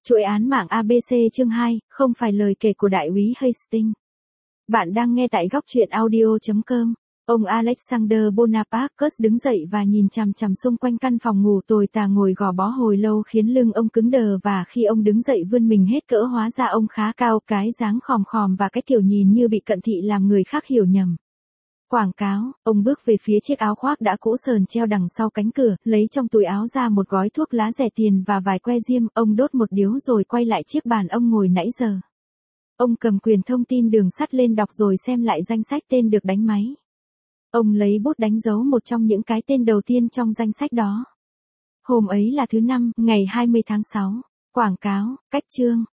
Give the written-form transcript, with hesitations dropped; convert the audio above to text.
Chuỗi án mạng ABC chương 2, không phải lời kể của đại úy Hastings. Bạn đang nghe tại góc truyện audio.com. Ông Alexander Bonaparte đứng dậy và nhìn chằm chằm xung quanh căn phòng ngủ tồi tà ngồi gò bó hồi lâu khiến lưng ông cứng đờ, và khi ông đứng dậy vươn mình hết cỡ hóa ra ông khá cao, cái dáng khòm khòm và cái kiểu nhìn như bị cận thị làm người khác hiểu nhầm. Quảng cáo, ông bước về phía chiếc áo khoác đã cũ sờn treo đằng sau cánh cửa, lấy trong túi áo ra một gói thuốc lá rẻ tiền và vài que diêm, ông đốt một điếu rồi quay lại chiếc bàn ông ngồi nãy giờ. Ông cầm quyền thông tin đường sắt lên đọc rồi xem lại danh sách tên được đánh máy. Ông lấy bút đánh dấu một trong những cái tên đầu tiên trong danh sách đó. Hôm ấy là thứ Năm, ngày 20 tháng 6. Quảng cáo, cách chương.